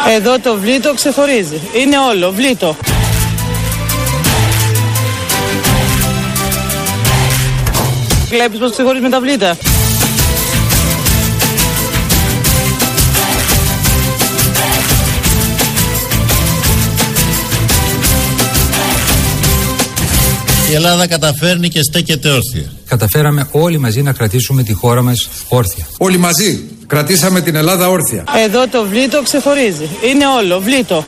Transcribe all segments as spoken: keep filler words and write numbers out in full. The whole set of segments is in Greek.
Εδώ το βλήτο ξεχωρίζει. Είναι όλο βλήτο. Βλέπεις πως ξεχωρίζει με τα βλήτα. Η Ελλάδα καταφέρνει και στέκεται όρθια. Καταφέραμε όλοι μαζί να κρατήσουμε τη χώρα μας όρθια. Όλοι μαζί κρατήσαμε την Ελλάδα όρθια. Εδώ το βλήτο ξεχωρίζει. Είναι όλο βλήτο.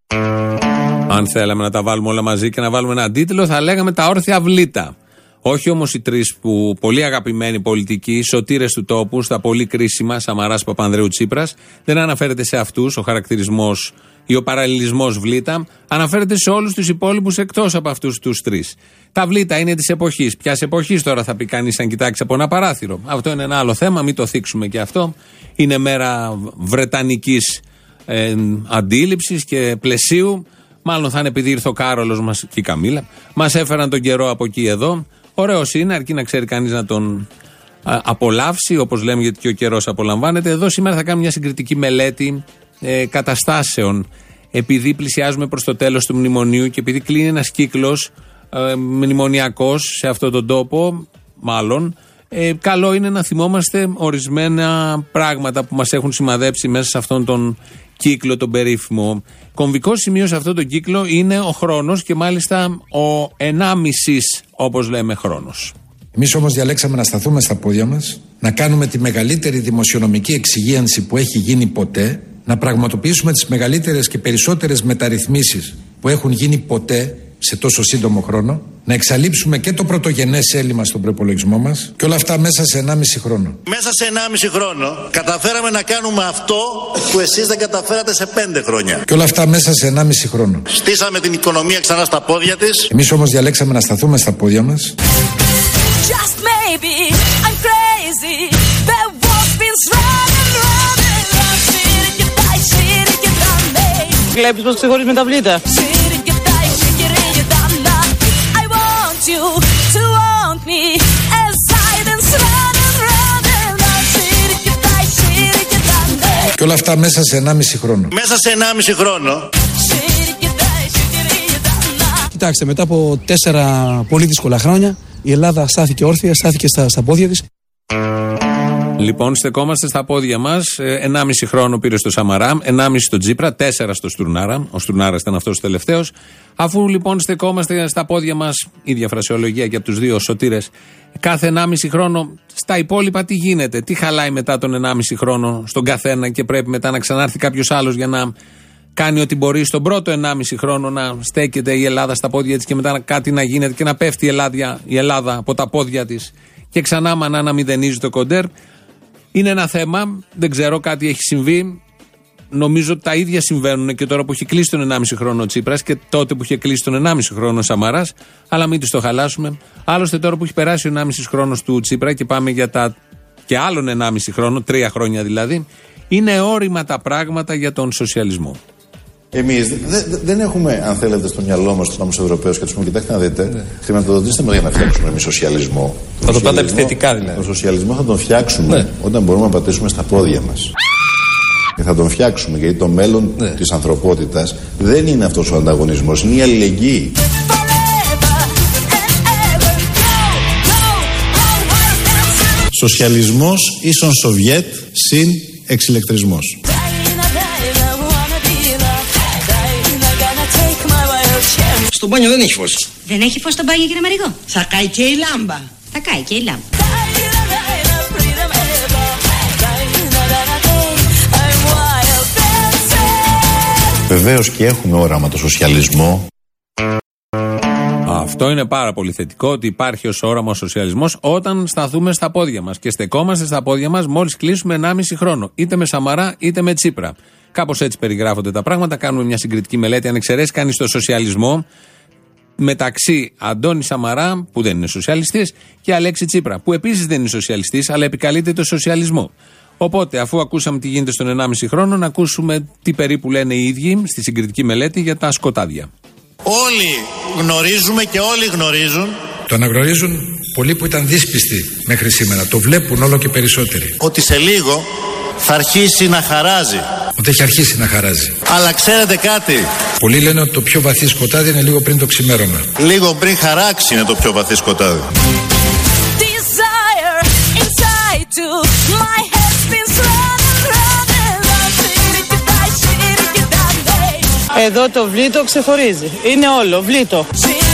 Αν θέλαμε να τα βάλουμε όλα μαζί και να βάλουμε ένα αντίτελο, θα λέγαμε τα όρθια βλήτα. Όχι όμως οι τρεις που πολύ αγαπημένοι πολιτικοί, σωτήρες του τόπου, στα πολύ κρίσιμα, Σαμαράς, Παπανδρέου, Τσίπρας, δεν αναφέρεται σε αυτούς ο χαρακτηρισμός ή ο παραλληλισμός βλήτα, αναφέρεται σε όλους τους υπόλοιπους εκτός από αυτούς τους τρεις. Τα βλήτα είναι της εποχής. Ποιας εποχής τώρα θα πει κανείς αν κοιτάξει από ένα παράθυρο. Αυτό είναι ένα άλλο θέμα, μην το θίξουμε και αυτό. Είναι μέρα βρετανικής ε, αντίληψης και πλαισίου. Μάλλον θα είναι επειδή ήρθε ο Κάρολος μας και η Καμίλα. Μας έφεραν τον καιρό από εκεί εδώ. Ωραίος είναι, αρκεί να ξέρει κανείς να τον α, απολαύσει, όπως λέμε, γιατί και ο καιρός απολαμβάνεται. Εδώ σήμερα θα κάνουμε μια συγκριτική μελέτη ε, καταστάσεων. Επειδή πλησιάζουμε προς το τέλος του μνημονίου και επειδή κλείνει ένας κύκλος ε, μνημονιακός σε αυτόν τον τόπο, μάλλον, ε, καλό είναι να θυμόμαστε ορισμένα πράγματα που μας έχουν σημαδέψει μέσα σε αυτόν τον κύκλο, τον περίφημο. Κομβικό σημείο σε αυτόν τον κύκλο είναι ο χρόνος και μάλιστα ο ενάμισης, όπως λέμε, χρόνος. Εμείς όμως διαλέξαμε να σταθούμε στα πόδια μας, να κάνουμε τη μεγαλύτερη δημοσιονομική εξυγίανση που έχει γίνει ποτέ, να πραγματοποιήσουμε τις μεγαλύτερες και περισσότερες μεταρρυθμίσεις που έχουν γίνει ποτέ σε τόσο σύντομο χρόνο, να εξαλείψουμε και το πρωτογενές έλλειμμα στον προπολογισμό μας και όλα αυτά μέσα σε ενάμιση χρόνο. Μέσα σε ενάμιση χρόνο καταφέραμε να κάνουμε αυτό που εσείς δεν καταφέρατε σε πέντε χρόνια. Και όλα αυτά μέσα σε ενάμιση χρόνο. Στήσαμε την οικονομία ξανά στα πόδια της. Εμείς όμως διαλέξαμε να σταθούμε στα πόδια μας. Just maybe I'm crazy. The wolf is running, running, running. Βλέπεις πως ξεχωρίζει με τα βλήτα. You to want me as silence running, running, running. Και όλα αυτά μέσα σε ενάμιση χρόνο. Μέσα σε ενάμιση χρόνο. Κοιτάξτε, μετά από τέσσερα πολύ δύσκολα χρόνια η Ελλάδα στάθηκε όρθια, στάθηκε στα, στα πόδια της. Λοιπόν, στεκόμαστε στα πόδια μας. Ενάμιση χρόνο πήρε στο Σαμαρά, ενάμιση στο Τσίπρα, τέσσερα στο Στουρνάρα. Ο Στουρνάρας ήταν αυτός ο τελευταίος. Αφού λοιπόν στεκόμαστε στα πόδια μας, ίδια φρασιολογία και από τους δύο σωτήρες, κάθε ενάμιση χρόνο, στα υπόλοιπα τι γίνεται, τι χαλάει μετά τον ενάμιση χρόνο στον καθένα και πρέπει μετά να ξανάρθει κάποιος άλλος για να κάνει ό,τι μπορεί στον πρώτο ενάμιση χρόνο να στέκεται η Ελλάδα στα πόδια της και μετά κάτι να γίνεται και να πέφτει η Ελλάδα, η Ελλάδα από τα πόδια της και ξανά μανά να μηδενίζει το κοντέρ. Είναι ένα θέμα, δεν ξέρω, κάτι έχει συμβεί. Νομίζω ότι τα ίδια συμβαίνουν και τώρα που έχει κλείσει τον ενάμιση χρόνο ο Τσίπρας και τότε που είχε κλείσει τον ενάμιση χρόνο ο Σαμαράς, αλλά μην τους το χαλάσουμε. Άλλωστε τώρα που έχει περάσει ο ενάμιση χρόνος του Τσίπρα και πάμε για τα και άλλον ενάμιση χρόνο, τρία χρόνια δηλαδή, είναι όρημα τα πράγματα για τον σοσιαλισμό. Εμείς δε, δε, δεν έχουμε, αν θέλετε, στο μυαλό μας, τους Ευρωπαίους και τους πούμε: κοιτάξτε να δείτε, ναι. χρηματοδοτήστε με για να φτιάξουμε εμείς σοσιαλισμό. Θα το πάτε επιθετικά δηλαδή. Το σοσιαλισμό θα τον φτιάξουμε ναι. όταν μπορούμε να πατήσουμε στα πόδια μας. Και θα τον φτιάξουμε γιατί το μέλλον ναι. της ανθρωπότητας δεν είναι αυτός ο ανταγωνισμός, είναι η αλληλεγγύη. Σοσιαλισμός ίσον Σοβιέτ συν εξηλεκτρισμός. Στο μπάνιο δεν έχει φως. Δεν έχει φως στο μπάνιο, κύριε Μαριγό. Θα κάει και η λάμπα. Θα κάει και η λάμπα. Βεβαίως και έχουμε όραμα το σοσιαλισμό. Αυτό είναι πάρα πολύ θετικό, ότι υπάρχει ως όραμα ο σοσιαλισμός όταν σταθούμε στα πόδια μας και στεκόμαστε στα πόδια μας μόλις κλείσουμε ενάμιση χρόνο. Είτε με Σαμαρά είτε με Τσίπρα. Κάπως έτσι περιγράφονται τα πράγματα. Κάνουμε μια συγκριτική μελέτη. Αν εξαιρέσει κανείς το σοσιαλισμό μεταξύ Αντώνη Σαμαρά, που δεν είναι σοσιαλιστής, και Αλέξη Τσίπρα, που επίσης δεν είναι σοσιαλιστής, αλλά επικαλείται το σοσιαλισμό. Οπότε, αφού ακούσαμε τι γίνεται στον ενάμιση χρόνο, να ακούσουμε τι περίπου λένε οι ίδιοι στη συγκριτική μελέτη για τα σκοτάδια. Όλοι γνωρίζουμε και όλοι γνωρίζουν. Το αναγνωρίζουν πολλοί που ήταν δύσπιστοι μέχρι σήμερα. Το βλέπουν όλο και περισσότεροι. Ότι σε λίγο θα αρχίσει να χαράζει. Ότι έχει αρχίσει να χαράζει. Αλλά ξέρετε κάτι? Πολλοί λένε ότι το πιο βαθύ σκοτάδι είναι λίγο πριν το ξημέρωμα. Λίγο πριν χαράξει είναι το πιο βαθύ σκοτάδι. Εδώ το βλήτο ξεχωρίζει. Είναι όλο βλήτο.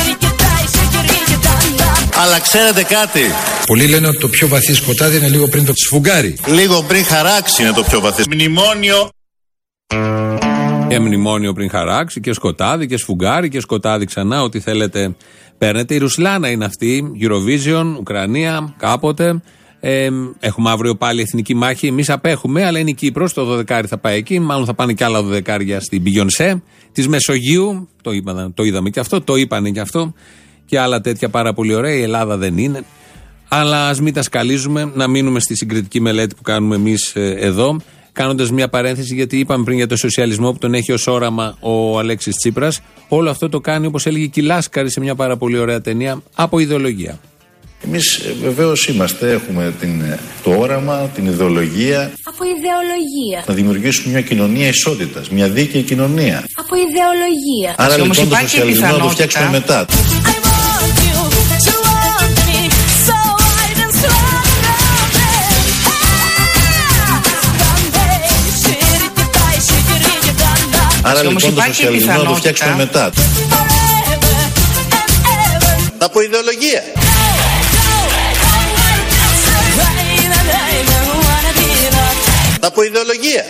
Αλλά ξέρετε κάτι? Πολλοί λένε ότι το πιο βαθύ σκοτάδι είναι λίγο πριν το σφουγγάρι. Λίγο πριν χαράξει είναι το πιο βαθύ. Μνημόνιο. Και μνημόνιο πριν χαράξει και σκοτάδι και σφουγγάρι και σκοτάδι ξανά. Ό,τι θέλετε παίρνετε. Η Ρουσλάνα είναι αυτή. Eurovision, Ουκρανία, κάποτε. Ε, έχουμε αύριο πάλι εθνική μάχη. Εμείς απέχουμε, αλλά είναι η Κύπρος. Το δωδεκάρι θα πάει εκεί. Μάλλον θα πάνε και άλλα δωδεκάρια στην Μπιγιονσέ της Μεσογείου. Το, είπα, το είδαμε και αυτό. Το είπανε και αυτό. Και άλλα τέτοια πάρα πολύ ωραία. Η Ελλάδα δεν είναι. Αλλά ας μην τα σκαλίζουμε. Να μείνουμε στη συγκριτική μελέτη που κάνουμε εμείς ε, εδώ. Κάνοντας μια παρένθεση, γιατί είπαμε πριν για το σοσιαλισμό που τον έχει ως όραμα ο Αλέξης Τσίπρας. Όλο αυτό το κάνει, όπως έλεγε και η Λάσκαρη σε μια πάρα πολύ ωραία ταινία, από ιδεολογία. Εμείς βεβαίως είμαστε, έχουμε την, το όραμα, την ιδεολογία. Από ιδεολογία. Να δημιουργήσουμε μια κοινωνία ισότητας, μια δίκαιη κοινωνία. Από ιδεολογία. Άρα λοιπόν το σοσιαλισμό να το φτιάξουμε μετά. Άρα λοιπόν το σοσιαλισμό να το φτιάξουμε μετά. Από ιδεολογία. Από ιδεολογία.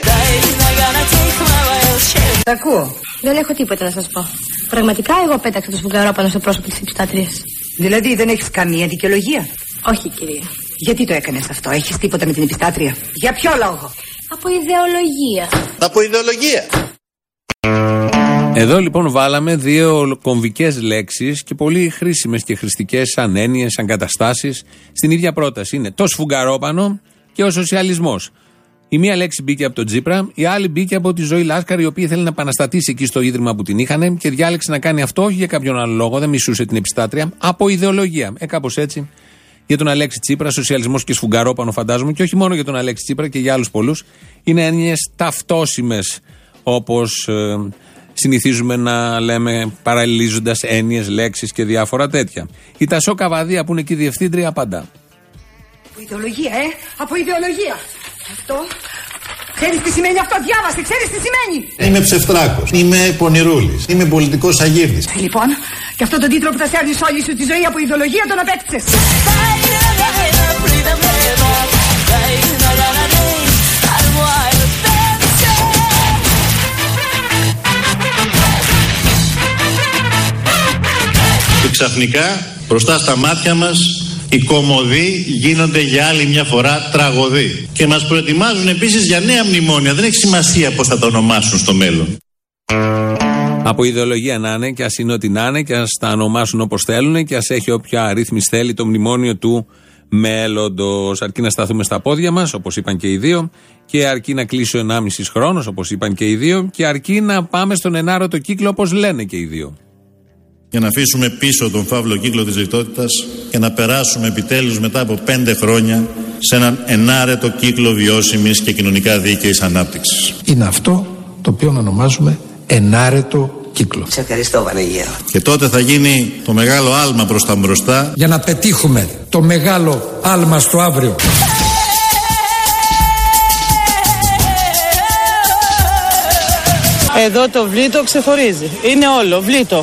Τα ακούω. Δεν έχω τίποτα να σας πω. Πραγματικά εγώ πέταξα το σφουγγαρόπανο στο πρόσωπο της υψηλάτριας. Δηλαδή δεν έχεις καμία δικαιολογία? Όχι, κυρία. Γιατί το έκανες αυτό? Έχεις τίποτα με την υψηλάτρια? Για ποιο λόγο? Από ιδεολογία. Από ιδεολογία. Εδώ λοιπόν βάλαμε δύο κομβικές λέξεις και πολύ χρήσιμες και χρηστικές σαν έννοιες, σαν καταστάσεις στην ίδια πρόταση. Είναι το σφουγγαρόπανο και ο σοσιαλισμός. Η μία λέξη μπήκε από τον Τσίπρα, η άλλη μπήκε από τη Ζωή Λάσκαρη, η οποία ήθελε να επαναστατήσει εκεί στο ίδρυμα που την είχαν και διάλεξε να κάνει αυτό όχι για κάποιον άλλο λόγο, δεν μισούσε την επιστάτρια, από ιδεολογία. Ε, κάπως έτσι. Για τον Αλέξη Τσίπρα, σοσιαλισμός και σφουγγαρόπανο, φαντάζομαι, και όχι μόνο για τον Αλέξη Τσίπρα και για άλλους πολλούς. Είναι έννοιες ταυτόσιμες, όπως ε, συνηθίζουμε να λέμε, παραλληλίζοντας έννοιες, λέξεις και διάφορα τέτοια. Η Τασό Καβαδία, που είναι εκεί διευθύντρια, απαντά. Από ιδεολογία, ε! Από ιδεολογία! Αυτό. Ξέρεις τι σημαίνει αυτό? Διάβασε, ξέρεις τι σημαίνει? Είμαι ψευτράκος, είμαι πονηρούλης, είμαι πολιτικός αγύρτης. Λοιπόν, και αυτό τον τίτλο που θα σέρνεις όλη σου τη ζωή από ιδεολογία τον απέκτησες. Και ξαφνικά μπροστά στα μάτια μας οι κωμωδοί γίνονται για άλλη μια φορά τραγωδοί. Και μας προετοιμάζουν επίσης για νέα μνημόνια. Δεν έχει σημασία πώς θα τα ονομάσουν στο μέλλον. Από ιδεολογία να είναι, και ας είναι ό,τι να είναι, και ας τα ονομάσουν όπως θέλουν, και ας έχει όποια αρρύθμιση θέλει το μνημόνιο του μέλλοντος. Αρκεί να σταθούμε στα πόδια μας, όπως είπαν και οι δύο, και αρκεί να κλείσει ο ενάμισης χρόνος, όπως είπαν και οι δύο, και αρκεί να πάμε στον ενάρωτο κύκλο, όπως λένε και οι δύο. Για να αφήσουμε πίσω τον φαύλο κύκλο της λιτότητας και να περάσουμε επιτέλους μετά από πέντε χρόνια σε έναν ενάρετο κύκλο βιώσιμης και κοινωνικά δίκαιης ανάπτυξης. Είναι αυτό το οποίο ονομάζουμε ενάρετο κύκλο. Σε ευχαριστώ, Βανεγέρο. Και τότε θα γίνει το μεγάλο άλμα προς τα μπροστά για να πετύχουμε το μεγάλο άλμα στο αύριο. Εδώ το βλήτο ξεχωρίζει. Είναι όλο βλήτο.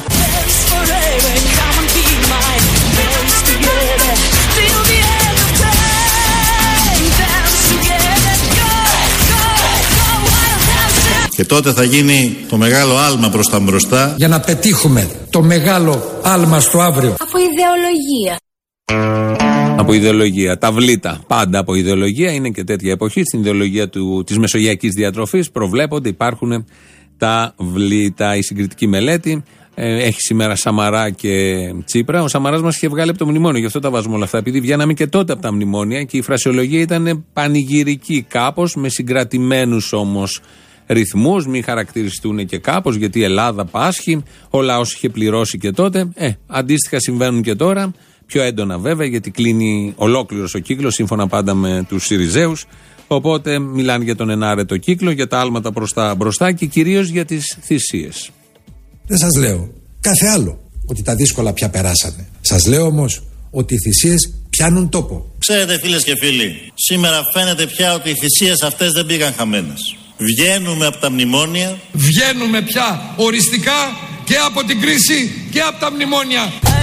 Και τότε θα γίνει το μεγάλο άλμα προς τα μπροστά για να πετύχουμε το μεγάλο άλμα στο αύριο. Από ιδεολογία. Από ιδεολογία. Τα βλήτα. Πάντα από ιδεολογία. Είναι και τέτοια εποχή. Στην ιδεολογία του, της μεσογειακής διατροφής προβλέπονται, υπάρχουν τα βλήτα. Η συγκριτική μελέτη ε, έχει σήμερα Σαμαρά και Τσίπρα. Ο Σαμαράς μας είχε βγάλει από το μνημόνιο, γι' αυτό τα βάζουμε όλα αυτά. Επειδή βγαίναμε και τότε από τα μνημόνια και η φρασιολογία ήταν πανηγυρική κάπως, με συγκρατημένους όμως ρυθμούς, μην χαρακτηριστούν και κάπως, γιατί η Ελλάδα πάσχει, ο λαός είχε πληρώσει και τότε. Ε, αντίστοιχα συμβαίνουν και τώρα, πιο έντονα βέβαια, γιατί κλείνει ολόκληρος ο κύκλος, σύμφωνα πάντα με τους Συριζέους, Οπότε μιλάνε για τον ενάρετο κύκλο, για τα άλματα προς τα μπροστά και κυρίως για τις θυσίες. Δεν σας λέω κάθε άλλο ότι τα δύσκολα πια περάσανε. Σας λέω όμως ότι οι θυσίες πιάνουν τόπο. Ξέρετε φίλες και φίλοι, σήμερα φαίνεται πια ότι οι θυσίες αυτές δεν πήγαν χαμένες. Βγαίνουμε από τα μνημόνια. Βγαίνουμε πια οριστικά και από την κρίση και από τα μνημόνια.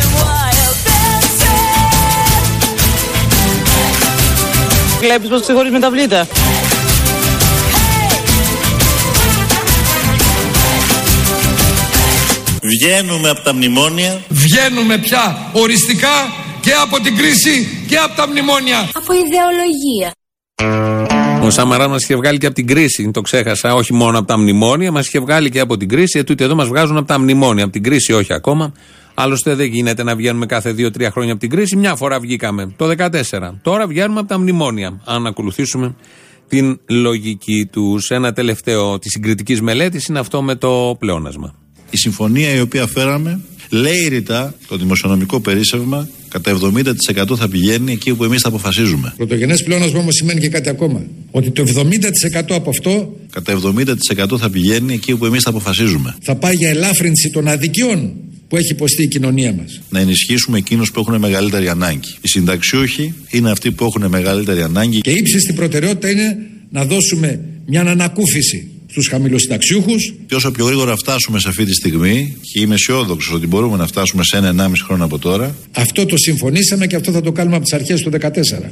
Βλέπεις πως ξεχωρίζεις με τα βλήτα. Βγαίνουμε από τα μνημόνια. Βγαίνουμε πια οριστικά και από την κρίση και από τα μνημόνια. Από ιδεολογία. Ο Σαμαράς μας είχε βγάλει και από την κρίση, το ξέχασα, όχι μόνο από τα μνημόνια, μας είχε βγάλει και από την κρίση. Ετούτοι εδώ μας βγάζουν από τα μνημόνια, από την κρίση όχι ακόμα. Άλλωστε δεν γίνεται να βγαίνουμε κάθε δύο τρία χρόνια από την κρίση. Μια φορά βγήκαμε, το δεκατέσσερα. Τώρα βγαίνουμε από τα μνημόνια, αν ακολουθήσουμε την λογική τους. Ένα τελευταίο της συγκριτικής μελέτης είναι αυτό με το πλεόνασμα. Η συμφωνία η οποία φέραμε λέει ρητά το δημοσιονομικό περίσσευμα κατά εβδομήντα τοις εκατό θα πηγαίνει εκεί που εμείς θα αποφασίζουμε. Πρωτογενές πλεόνασμα όμως σημαίνει και κάτι ακόμα. Ότι το εβδομήντα τοις εκατό από αυτό κατά εβδομήντα τοις εκατό θα πηγαίνει εκεί που εμείς θα αποφασίζουμε. Θα πάει για ελάφρυνση των αδικιών που έχει υποστεί η κοινωνία μας. Να ενισχύσουμε εκείνους που έχουν μεγαλύτερη ανάγκη. Οι συνταξιούχοι είναι αυτοί που έχουν μεγαλύτερη ανάγκη. Και ύψιστη προτεραιότητα είναι να δώσουμε μια ανακούφιση στους χαμηλοσυνταξιούχους. Και όσο πιο γρήγορα φτάσουμε σε αυτή τη στιγμή, και είμαι αισιόδοξος ότι μπορούμε να φτάσουμε σε ένα ενάμιση χρόνο από τώρα. Αυτό το συμφωνήσαμε και αυτό θα το κάνουμε από τις αρχές του δεκατέσσερα.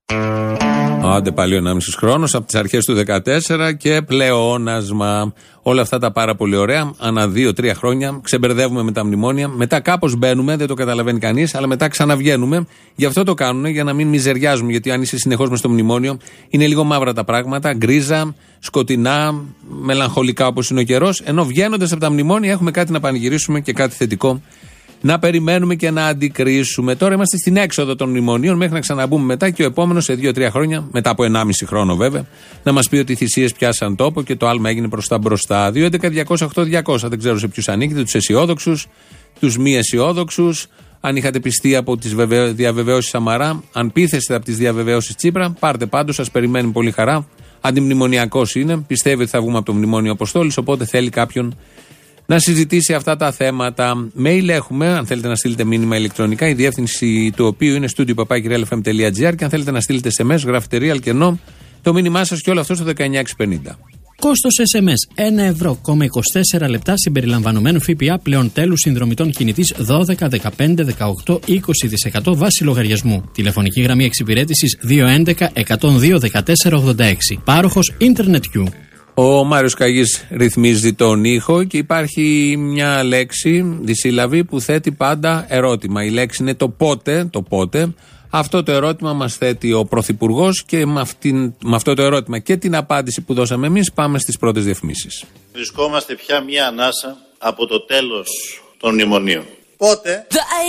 Άντε πάλι ο ενάμιση χρόνος από τις αρχές του δεκατέσσερα και πλεόνασμα. Όλα αυτά τα πάρα πολύ ωραία. Ανά δύο τρία χρόνια ξεμπερδεύουμε με τα μνημόνια. Μετά κάπως μπαίνουμε, δεν το καταλαβαίνει κανείς, αλλά μετά ξαναβγαίνουμε. Γι' αυτό το κάνουν, για να μην μιζεριάζουμε. Γιατί αν είσαι συνεχώς μες στο μνημόνιο, είναι λίγο μαύρα τα πράγματα, γκρίζα, σκοτεινά, μελαγχολικά όπως είναι ο καιρός. Ενώ βγαίνοντας από τα μνημόνια έχουμε κάτι να πανηγυρίσουμε και κάτι θετικό να περιμένουμε και να αντικρίσουμε. Τώρα είμαστε στην έξοδο των μνημονίων μέχρι να ξαναμπούμε μετά και ο επόμενος σε δύο τρία χρόνια, μετά από ενάμιση χρόνο βέβαια, να μας πει ότι οι θυσίες πιάσαν τόπο και το άλμα έγινε προς τα μπροστά. δύο έντεκα διακόσια οκτώ διακόσια. Δεν ξέρω σε ποιους ανήκετε, τους αισιόδοξους, τους μη αισιόδοξους. Αν είχατε πιστεί από τις διαβεβαιώσεις Σαμαρά, αν πείθεστε από τις διαβεβαιώσεις Τσίπρα, πάρτε πάντως, σας περιμένει πολύ χαρά. Αντιμνημονιακός είναι, πιστεύει ότι θα βγούμε από το μνημόνιο Αποστόλης, οπότε θέλει κάποιον να συζητήσει αυτά τα θέματα. Mail έχουμε, αν θέλετε να στείλετε μήνυμα ηλεκτρονικά, η διεύθυνση του οποίου είναι studio παπάκι real f m dot g r και αν θέλετε να στείλετε ες εμ ες, γράφετε real και ενώ το μήνυμά σας και όλο αυτό στο δεκαεννιά εξακόσια πενήντα. Κόστος ες εμ ες ένα ευρώ, είκοσι τέσσερα λεπτά συμπεριλαμβανομένου ΦΠΑ πλέον τέλους συνδρομητών κινητής δώδεκα, δεκαπέντε, δεκαοκτώ, είκοσι τοις εκατό βάση λογαριασμού. Τηλεφωνική γραμμή εξυπηρέτησης δύο έντεκα εκατόν δύο δεκατέσσερα ογδόντα έξι. Πάροχος Internet Q. Ο Μάριος Καγής ρυθμίζει τον ήχο και υπάρχει μια λέξη δισύλλαβη που θέτει πάντα ερώτημα. Η λέξη είναι το πότε, το πότε. Αυτό το ερώτημα μας θέτει ο Πρωθυπουργός και με, αυτήν, με αυτό το ερώτημα και την απάντηση που δώσαμε εμείς πάμε στις πρώτες διαφημίσεις. Βρισκόμαστε πια μια ανάσα από το τέλος των μνημονίων. Πότε?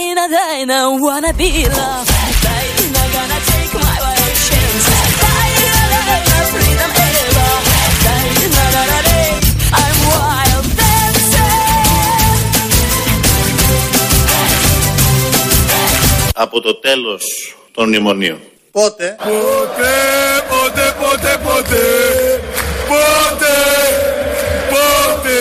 Από το τέλος των μνημονίων. Πότε? Πότε, πότε, πότε, πότε, πότε, πότε.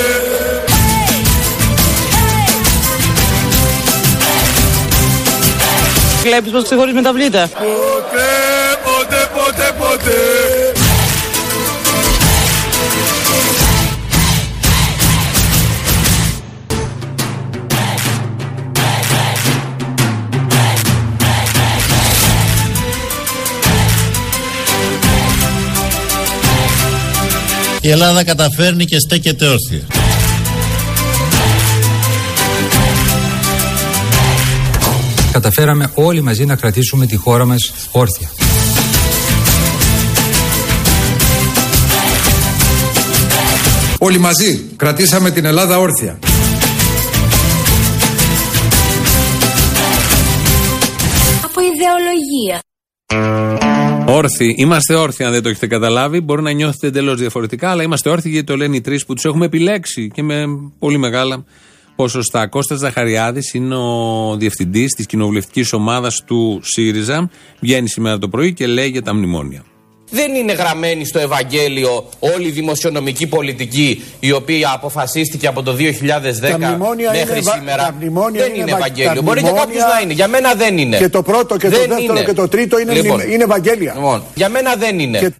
Βλέπεις πως ξεχωρίζεις με τα βλήτα. Πότε, πότε, πότε, πότε. Η Ελλάδα καταφέρνει και στέκεται όρθια. Καταφέραμε όλοι μαζί να κρατήσουμε τη χώρα μας όρθια. Όλοι μαζί κρατήσαμε την Ελλάδα όρθια. Από ιδεολογία. Όρθιοι. Είμαστε όρθιοι, αν δεν το έχετε καταλάβει. Μπορεί να νιώθετε εντελώς διαφορετικά, αλλά είμαστε όρθιοι γιατί το λένε οι τρεις που τους έχουμε επιλέξει και με πολύ μεγάλα ποσοστά. Κώστας Ζαχαριάδης είναι ο διευθυντής της κοινοβουλευτικής ομάδας του ΣΥΡΙΖΑ. Βγαίνει σήμερα το πρωί και λέει για τα μνημόνια. Δεν είναι γραμμένη στο Ευαγγέλιο όλη η δημοσιονομική πολιτική η οποία αποφασίστηκε από το δύο χιλιάδες δέκα μέχρι είναι, σήμερα. Τα δεν είναι Ευαγγέλιο. Μπορεί για κάποιους να είναι. Για μένα δεν είναι. Και το πρώτο και δεν το δεύτερο είναι. Και το τρίτο είναι, λοιπόν, είναι Ευαγγέλια. Λοιπόν, για μένα δεν είναι. Και...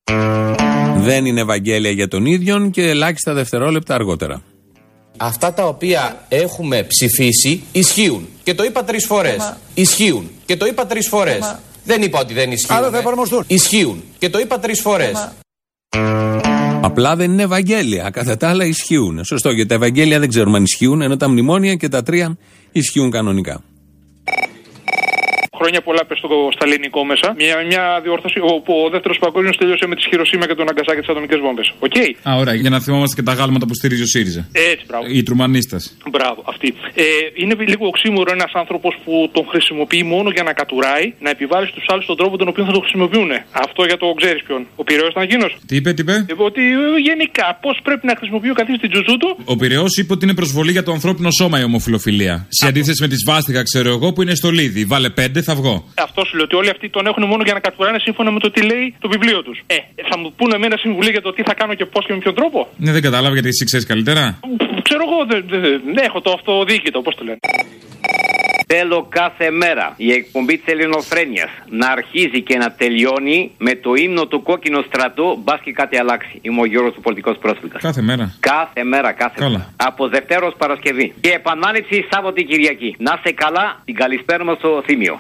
Δεν είναι Ευαγγέλια για τον ίδιον και ελάχιστα δευτερόλεπτα αργότερα. Αυτά τα οποία έχουμε ψηφίσει ισχύουν. Και το είπα τρεις φορές. Μα... Ισχύουν. Και το είπα τρεις φορές. Μα... Δεν είπα ότι δεν ισχύουν. Άρα θα εφαρμοστούν. Ισχύουν. Και το είπα τρεις φορές. Μα... Απλά δεν είναι Ευαγγέλια. Κατά τα άλλα ισχύουν. Σωστό. Γιατί τα Ευαγγέλια δεν ξέρουμε αν ισχύουν, ενώ τα μνημόνια και τα τρία ισχύουν κανονικά. Χρόνια πολλά πες στα ελληνικό μέσα. Μια, μια διόρθωση όπου ο δεύτερος παγκόσμιος τελείωσε με τη Χειροσίμα και τον Ναγκασάκι και τις ατομικές βόμβες. Οκ. Okay. Α, ωραία. Για να θυμόμαστε και τα γάλματα που στηρίζει ο ΣΥΡΙΖΑ. Έτσι, μπράβο. Οι Τρουμανίστας. Μπράβο, αυτή. Ε, είναι λίγο οξύμορο ένας άνθρωπος που τον χρησιμοποιεί μόνο για να κατουράει, να επιβάλλει στους άλλους τον τρόπο τον οποίο θα τον χρησιμοποιούν. Αυτό για το ξέρεις ποιον. Ο Πειραιώς ήταν εκείνος. Τι είπε, τι είπε. Ε, ότι γενικά πώς πρέπει να χρησιμοποιεί ο καθής την τζουζού του. Ο Πειραιώς είπε ότι είναι προσβολή για το ανθρώπινο σώμα η ομοφιλοφιλία. Σε αντίθεση με τη σβάστηκα, ξέρω εγώ, που είναι στολίδι. Βάλε πέντε, θα βγω. Αυτό σου λέω ότι όλοι αυτοί τον έχουν μόνο για να κατουράνε σύμφωνα με το τι λέει το βιβλίο τους. Ε, θα μου πούνε εμένα συμβουλή για το τι θα κάνω και πώς και με ποιον τρόπο. Ναι, δεν κατάλαβα γιατί εσύ ξέρεις καλύτερα. Ξέρω εγώ, δεν δε, δε, έχω το αυτοδιοίκητο, πώς το λένε. Θέλω κάθε μέρα η εκπομπή της Ελληνοφρένειας να αρχίζει και να τελειώνει με το ύμνο του Κόκκινου Στρατού, μπας και κάτι αλλάξει. Είμαι ο Γιώργος του Πολιτικός Πρόσφυγας. Κάθε μέρα. Κάθε μέρα, κάθε καλά. μέρα. Από Δευτέρα ως Παρασκευή. Και επανάληψη Σάββατο Κυριακή. Να είσαι καλά, την καλησπέρα μας στο Θήμιο.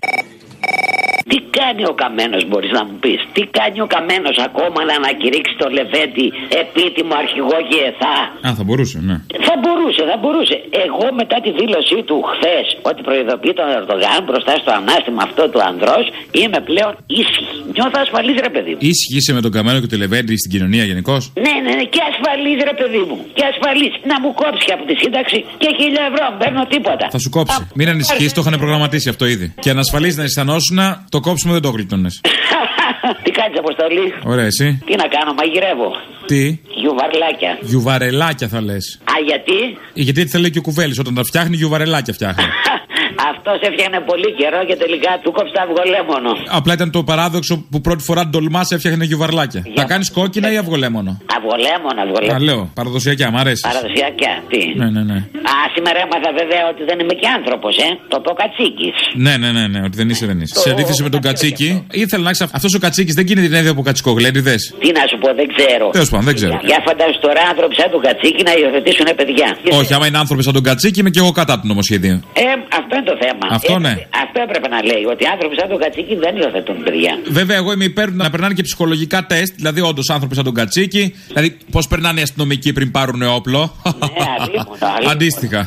Τι κάνει ο Καμένος, μπορείς να μου πεις? Τι κάνει ο Καμένος ακόμα να ανακηρύξει το Λεβέντη επίτιμο αρχηγό ΓΕΘΑ? Α, θα μπορούσε, ναι. Θα μπορούσε, θα μπορούσε. Εγώ μετά τη δήλωσή του χθες ότι προειδοποιεί τον Ερντογάν μπροστά στο ανάστημα αυτό του ανδρός, είμαι πλέον ήσυχη. Νιώθω ασφαλής, ρε παιδί μου. Ήσυχη είσαι με τον Καμένο και το Λεβέντη στην κοινωνία γενικώς? Ναι, ναι, ναι, και ασφαλής, ρε παιδί μου. Και ασφαλής. Να μου κόψει από τη σύνταξη και χίλια ευρώ, δεν παίρνω τίποτα. Θα σου κόψει. Μην ανησυχείς, το είχαν προγραμματίσει αυτό ήδη. Και ανασφαλής να αισθανόσουν, το κόψιμο δεν το γλιτώνες. Τι κάνεις, Αποστολή? Ωραία, εσύ? Τι να κάνω, μαγειρεύω. Τι? Γιουβαρλάκια. Γιουβαρελάκια θα λες. Α, γιατί? Γιατί έτσι θα λέει και ο Κουβέλης, όταν τα φτιάχνει γιουβαρελάκια φτιάχνει. Αυτός έφτιαχνε πολύ καιρό και τελικά του κόψε το αυγολέμονο. Απλά ήταν το παράδοξο που πρώτη φορά ντολμάς έφτιαχνε γιουβαρλάκια. Για... Τα κάνεις κόκκινα ή αυγολέμονο? Αυγολέμονο, αυγολέμονο. Α, λέω, παραδοσιακά, μ' αρέσει. Παραδοσιακά, τι? Ναι, ναι, ναι. Α, σήμερα έμαθα βέβαια ότι δεν είμαι και άνθρωπος, ε. Το πω Κατσίκης. Ναι, ναι, ναι, ναι, ότι δεν είσαι, δεν είσαι. Σε αντίθεση με τον Κατσίκη, ήθελα να ξέρω. Αυτός ο Κατσίκης δεν κινδυνεύει από κατσικογλέντιδες? Τι να σου πω, δεν ξέρω. Τέλος πάντων, δεν ξέρω. Για φαντάζομαι τώρα άνθρωποι σαν τον Κατσίκη να υιοθετήσουν παιδιά. Όχι, άμα είναι άνθρωποι σαν τον Κατσίκη, είμαι και εγώ κατά του νομοσχεδίου. Ε, αυτό είναι το θέμα. Αυτό, ναι. Ε, αυτό έπρεπε να λέει, ότι άνθρωποι σαν τον Κατσίκη δεν υιοθετούν παιδιά. Βέβαια, εγώ είμαι υπέρ να περνάνε και ψυχολογικά τεστ, δηλαδή όντως άνθρωποι σαν τον Κατσίκη. Δηλαδή, πώς περνάνε οι αστυνομικοί πριν πάρουν όπλο. Ναι, αλίμονο. Αντίστοιχα.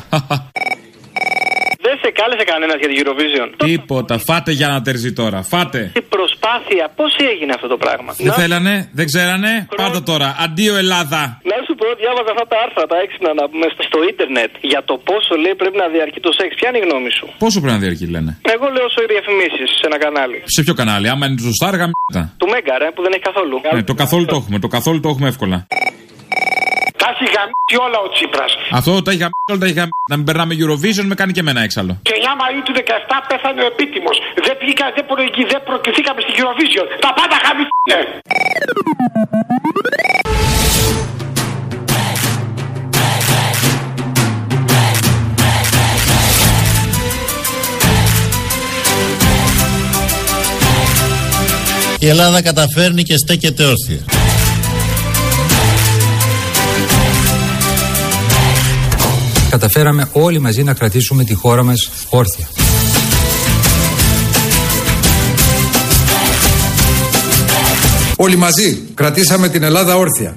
Δεν σε κάλεσε κανένας για την Eurovision. Τίποτα. Φάτε για να τερζεί τώρα. Φάτε. Η προσπάθεια, πώς έγινε αυτό το πράγμα? Δεν να... θέλανε, δεν ξέρανε. Χρόνο... Πάτε τώρα. Αντίο Ελλάδα. Να σου πω, διάβαζα αυτά τα άρθρα, τα έξυπνα να πούμε στο ίντερνετ για το πόσο λέει πρέπει να διαρκεί το σεξ. Ποια είναι η γνώμη σου? Πόσο πρέπει να διαρκεί, λένε? Εγώ λέω σε διαφημίσεις σε ένα κανάλι. Σε ποιο κανάλι? Άμα είναι του Στάργα, μ***τα. Του Μέγκα, ρε, που δεν έχει καθόλου. Ναι, το καθόλου το έχουμε. Το καθόλου το έχουμε εύκολα. Τα έχει γαμίσει όλα ο Τσίπρας. Αυτό τα έχει γαμίσει όλα, τα έχει γαμίσει. Να μην περνάμε Eurovision με κάνει και εμένα έξαλλο. Και εννιά Μαΐου του δεκαεπτά πέθανε ο επίτιμος. Δεν πήγα, δεν, προ, δεν προκριθήκαμε στη Eurovision. Τα πάντα γαμίσανε. Η Ελλάδα καταφέρνει και στέκεται όρθια. Καταφέραμε όλοι μαζί να κρατήσουμε τη χώρα μας όρθια. Όλοι μαζί κρατήσαμε την Ελλάδα όρθια.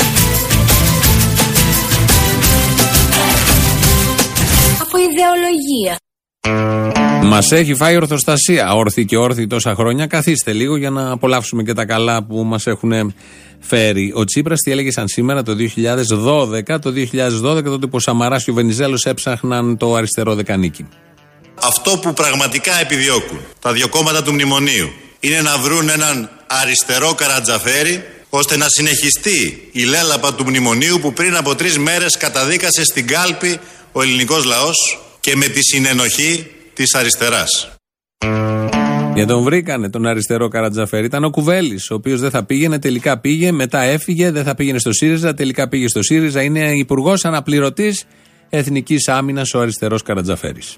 Από ιδεολογία. Μας έχει φάει ορθοστασία, όρθιοι και όρθιοι τόσα χρόνια. Καθίστε λίγο για να απολαύσουμε και τα καλά που μας έχουν φέρει. Ο Τσίπρας τι έλεγε σαν σήμερα το δύο χιλιάδες δώδεκα, το δύο χιλιάδες δώδεκα τότε που ο Σαμαράς και ο Βενιζέλος έψαχναν το αριστερό δεκανίκι. Αυτό που πραγματικά επιδιώκουν τα δύο κόμματα του μνημονίου είναι να βρουν έναν αριστερό Καρατζαφέρη ώστε να συνεχιστεί η λέλαπα του μνημονίου που πριν από τρεις μέρες καταδίκασε στην κάλπη ο ελληνικός λαός και με τη συνενοχή της αριστεράς. Για τον βρήκανε τον αριστερό Καρατζαφέρη. Ήταν ο Κουβέλης, ο οποίος δεν θα πήγαινε, τελικά πήγε, μετά έφυγε, δεν θα πήγαινε στο ΣΥΡΙΖΑ, τελικά πήγε στο ΣΥΡΙΖΑ. Είναι υπουργός αναπληρωτής Εθνικής Άμυνας ο αριστερός Καρατζαφέρης.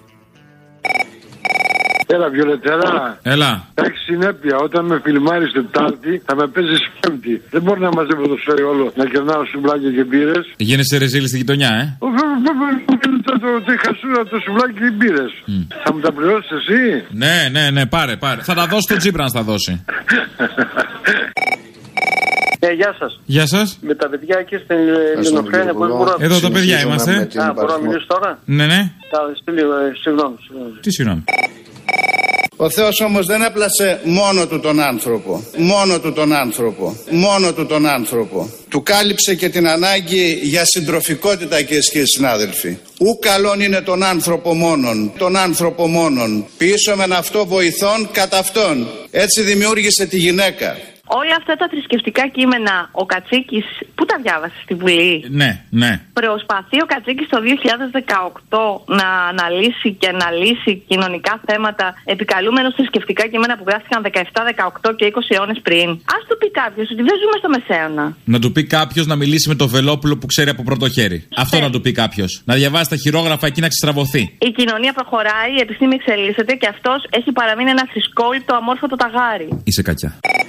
Έλα, Βιολετέρα. Έλα. Έχει συνέπεια. Όταν με φιλμάρεις Τετάρτη, θα με παίζεις Πέμπτη. Δεν μπορεί να μαζεύω το σφαίρι όλο, να κερνάω σουβλάκια και μπύρες. Γίνεσαι ρεζίλη στη γειτονιά, ε. Το χασούρα, το σουβλάκι και οι μπύρες. Θα μου τα πληρώσεις εσύ? Ναι, ναι, ναι, πάρε, πάρε. Θα τα δώσει στο Τσίπρα να στα δώσει. Ε, γεια σας. Γεια σας. Με τα παιδιά εκεί στην Ελληνοφρένεια, πώς μπορώ να... Εδώ τα παιδιά είμαστε. Α, μπορώ να μιλήσω τώρα? Ναι, ναι. Συγγνώμη. Τι συγγνώμη. Ο Θεός όμως δεν έπλασε μόνο του τον άνθρωπο, μόνο του τον άνθρωπο, μόνο του τον άνθρωπο. Του κάλυψε και την ανάγκη για συντροφικότητα, κυρίες και συνάδελφοι. Ου καλόν είναι τον άνθρωπο μόνον, τον άνθρωπο μόνον. Πίσω μεν αυτό βοηθών κατά αυτόν. Έτσι δημιούργησε τη γυναίκα. Όλα αυτά τα θρησκευτικά κείμενα ο Κατσίκης, πού τα διάβασε, στη Βουλή? Ναι, ναι. Προσπαθεί ο Κατσίκης το δύο χιλιάδες δεκαοκτώ να αναλύσει και να λύσει κοινωνικά θέματα επικαλούμενος θρησκευτικά κείμενα που γράφτηκαν δεκαεπτά, δεκαοκτώ και είκοσι αιώνες πριν. Ας του πει κάποιος ότι δεν ζούμε στο Μεσαίωνα. Να του πει κάποιος να μιλήσει με το Βελόπουλο που ξέρει από πρώτο χέρι. Ναι. Αυτό να του πει κάποιος. Να διαβάσει τα χειρόγραφα εκεί να ξεστραβωθεί. Η κοινωνία προχωράει, η επιστήμη εξελίσσεται και αυτός έχει παραμείνει ένα θρησκόληπτο αμόρφωτο ταγάρι. Είσαι κακιά.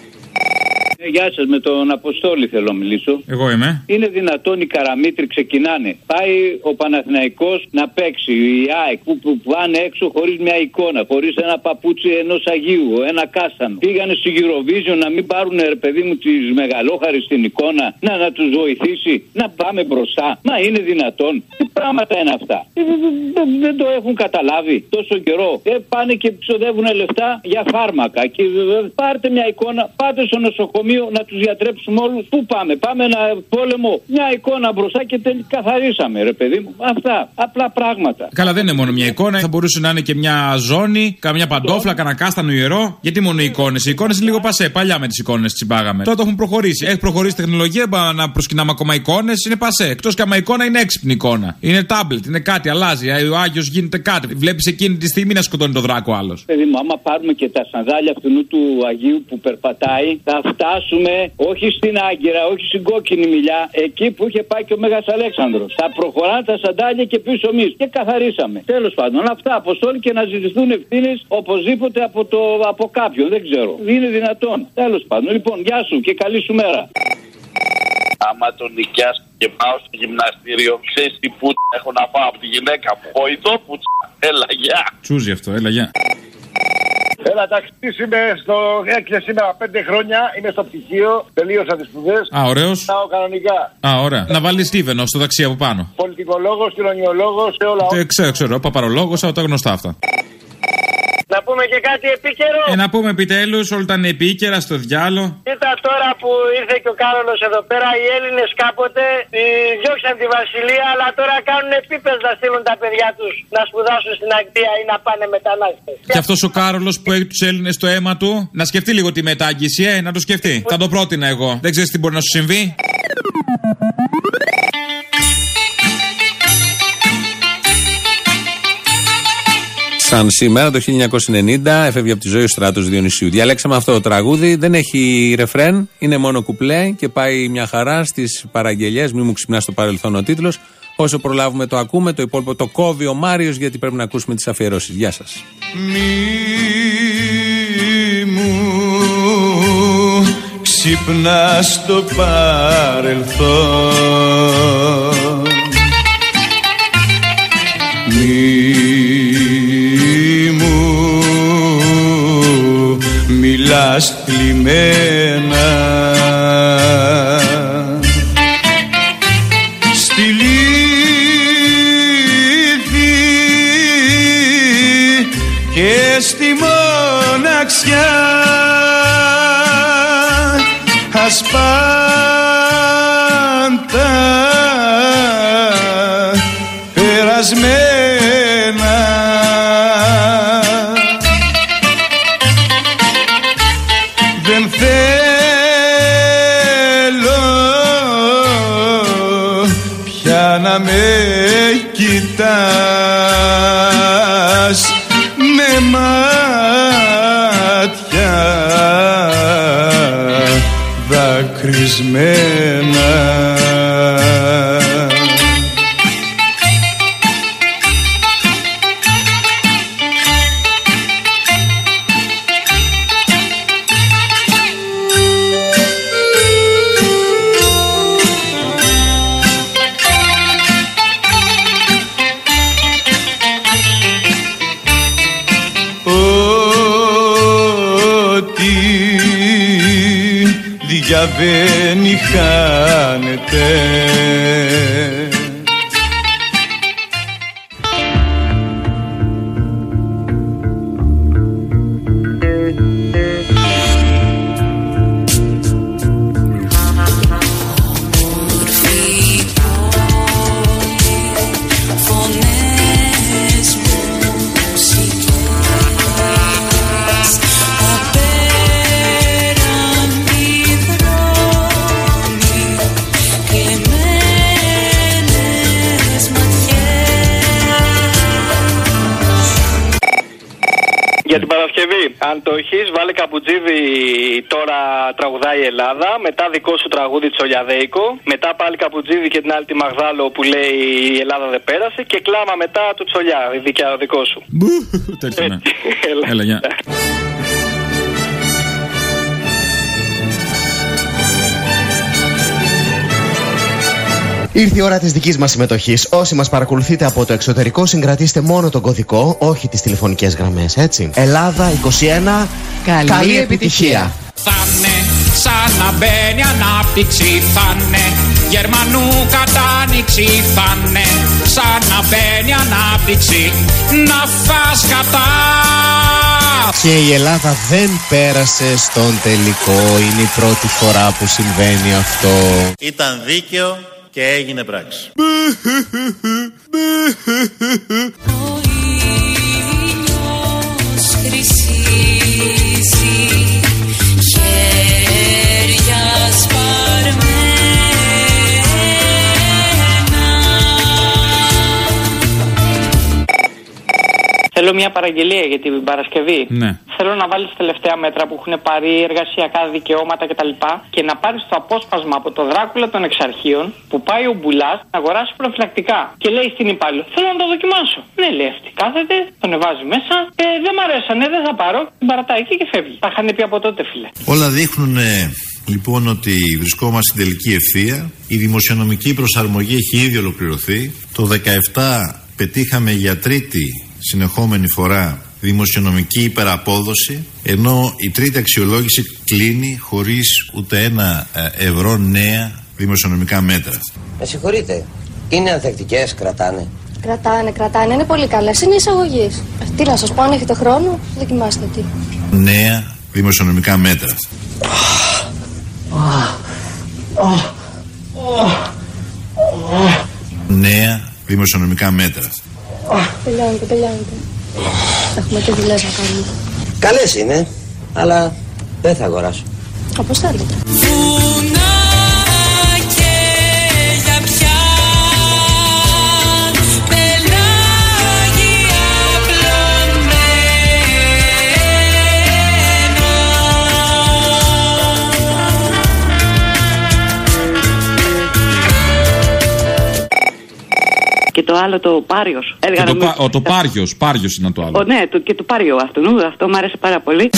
Ε, γεια σας, με τον Αποστόλη θέλω να μιλήσω. Εγώ είμαι. Είναι δυνατόν οι Καραμήτροι ξεκινάνε? Πάει ο Παναθηναϊκός να παίξει, η ΑΕΚ που, που πάνε έξω χωρίς μια εικόνα, χωρίς ένα παπούτσι ενός Αγίου, ένα κάστανο. Πήγανε στη Eurovision να μην πάρουν, ρε παιδί μου, τις μεγαλόχαρες στην εικόνα, να, να τους βοηθήσει, να πάμε μπροστά. Μα είναι δυνατόν? Τι πράγματα είναι αυτά? Ε, δεν, δεν το έχουν καταλάβει τόσο καιρό. Ε, πάνε και ξοδεύουν λεφτά για φάρμακα. Και ε, πάρτε μια εικόνα, πάτε στο νοσοκομείο να τους διατρέψουμε όλους. Πού πάμε? Πάμε ένα πόλεμο. Μια εικόνα μπροστά και τελ... καθαρίσαμε, ρε παιδί μου. Αυτά. Απλά πράγματα. Καλά, δεν είναι μόνο μια εικόνα. Θα μπορούσε να είναι και μια ζώνη, καμιά παντόφλα, κανένα κάστανο ιερό. Γιατί μόνο οι εικόνες? Οι εικόνες είναι λίγο πασέ. Παλιά με τις εικόνες τσιμπάγαμε. Τώρα το έχουν προχωρήσει. Έχει προχωρήσει η τεχνολογία. Να προσκυνάμε ακόμα εικόνες. Είναι πασέ. Εκτός και άμα εικόνα είναι έξυπνη εικόνα. Είναι τάμπλετ, είναι κάτι, αλλάζει. Ο Άγιος γίνεται κάτι. Βλέπεις εκείνη τη στιγμή να σκοτώνει το δράκο άλλο. Παιδί μου, άμα πάρουμε και τα σανδάλια αυτού του Αγίου που περπατάει, θα φτάσουμε όχι στην Άγκυρα, όχι στην Κόκκινη Μιλιά, εκεί που είχε πάει και ο Μέγας Αλέξανδρος. Θα προχωράνε τα σαντάλια και πίσω εμείς. Και καθαρίσαμε. Τέλος πάντων, αυτά, Αποστόλη, και να ζητηθούν ευθύνες οπωσδήποτε από, το, από κάποιον. Δεν ξέρω. Είναι δυνατόν. Τέλος πάντων. Λοιπόν, γεια σου και καλή σου μέρα. Άμα τον νοικιάσω και πάω στο γυμναστήριο, ξέρεις τι πούτσα έχω να πάω από τη γυναίκα μου? Βοηθό πούτσα. Έλα, γεια. Τσούζει αυτό, έλα, γεια. Έλα, ταξιτής είμαι στο... Έκλεισε σήμερα πέντε χρόνια, είμαι στο πτυχίο, τελείωσα τις σπουδές. Α, ωραίος. Πάω κανονικά. Α, ωραία. Να βάλεις Στίβενο στο ταξί από πάνω. Πολιτικολόγος, κοινωνιολόγος, σε όλα. Ε, ξέρω, ξέρω, παπαρολόγος, αλλά τα γνωστά αυτά. Να πούμε και κάτι επίκαιρο. Ε, να πούμε επιτέλους, όλα ήταν επίκαιρα στο διάλο. Κοίτα τώρα που ήρθε και ο Κάρολος εδώ πέρα, οι Έλληνες κάποτε ε, διώξαν τη Βασιλεία, αλλά τώρα κάνουν επίπεδα να στείλουν τα παιδιά τους να σπουδάσουν στην Αγγλία ή να πάνε μετανάστες. Και αυτός ο Κάρολος που έχει τους Έλληνες στο αίμα του, να σκεφτεί λίγο τη μετάγγιση, ε, να το σκεφτεί. Που... Θα το πρότεινα εγώ. Δεν ξέρεις τι μπορεί να σου συμβεί. Σαν σήμερα το χίλια εννιακόσια ενενήντα έφευγε από τη ζωή ο Στράτος Διονυσίου. Διαλέξαμε αυτό το τραγούδι, δεν έχει ρεφρέν, είναι μόνο κουπλέ και πάει μια χαρά στις παραγγελιές. Μη μου ξυπνά στο παρελθόν ο τίτλος. Όσο προλάβουμε το ακούμε, το υπόλοιπο το κόβει ο Μάριος, γιατί πρέπει να ακούσουμε τις αφιερώσεις. Γεια σας. Μη μου ξυπνά στο παρελθόν, μη μιλάς κλειμμένα, στη λύθη και στη μοναξιά ασπάντα περασμένα. Δεν θέλω πια να με κοιτάς με μάτια πια δεν χάνεται. Για την Παρασκευή, αν το έχεις, βάλε Καμπουτζίδη, τώρα τραγουδάει η Ελλάδα. Μετά δικό σου τραγούδι Τσολιαδέικο. Μετά πάλι Καμπουτζίδη και την άλλη τη Μαγδάλο που λέει η Ελλάδα δεν πέρασε. Και κλάμα μετά του Τσολιά, δικιά δικό σου. Μπου, τέτοιο ναι. Έλα, γεια. Ήρθε η ώρα της δικής μας συμμετοχής. Όσοι μας παρακολουθείτε από το εξωτερικό, συγκρατήστε μόνο τον κωδικό, όχι τις τηλεφωνικές γραμμές, έτσι. Ελλάδα είκοσι ένα, καλή, καλή επιτυχία. Θα'ναι σαν να μπαίνει ανάπτυξη, θα'ναι Γερμανού κατάνοιξη, θα'ναι σαν να μπαίνει ανάπτυξη, να φας κατά. Και η Ελλάδα δεν πέρασε στον τελικό, είναι η πρώτη φορά που συμβαίνει αυτό. Ήταν δίκαιο και έγινε πράξη. Ο ήλιος χρυσίζει, χέρια σπαρμένα. Θέλω μια παραγγελία για την Παρασκευή. Ναι. Θέλω να βάλεις τελευταία μέτρα που έχουν πάρει εργασιακά δικαιώματα κτλ. Και να πάρεις το απόσπασμα από το Δράκουλα των Εξαρχείων που πάει ο Μπουλάς να αγοράσει προφυλακτικά. Και λέει στην υπάλληλο: θέλω να το δοκιμάσω. Ναι, λέει αυτή. Κάθεται, τον βάζει μέσα. Ε, δεν μ' αρέσανε, δεν θα πάρω. Την παρατάει εκεί και φεύγει. Τα είχαν πει από τότε, φίλε. Όλα δείχνουν λοιπόν ότι βρισκόμαστε στην τελική ευθεία. Η δημοσιονομική προσαρμογή έχει ήδη ολοκληρωθεί. Το δεκαεπτά πετύχαμε για τρίτη συνεχόμενη φορά δημοσιονομική υπεραπόδοση, ενώ η τρίτη αξιολόγηση κλείνει χωρίς ούτε ένα ευρώ νέα δημοσιονομικά μέτρα. Με συγχωρείτε, είναι ανθεκτικές, κρατάνε? Κρατάνε, κρατάνε, είναι πολύ καλές, είναι εισαγωγής. Τι να σας πω, αν έχετε χρόνο, δοκιμάστε τι. Νέα δημοσιονομικά μέτρα. Νέα δημοσιονομικά μέτρα. Τελειώνεται, τελειώνεται. Έχουμε και δουλειές να κάνουμε. Καλές είναι, αλλά δεν θα αγοράσω. Όπως θέλετε. Και το άλλο το Πάριος. Και το, με... Ο το Πάριος, Πάριος είναι το άλλο. Ο, ναι, το, και το Πάριο αυτό, αυτό μου άρεσε πάρα πολύ.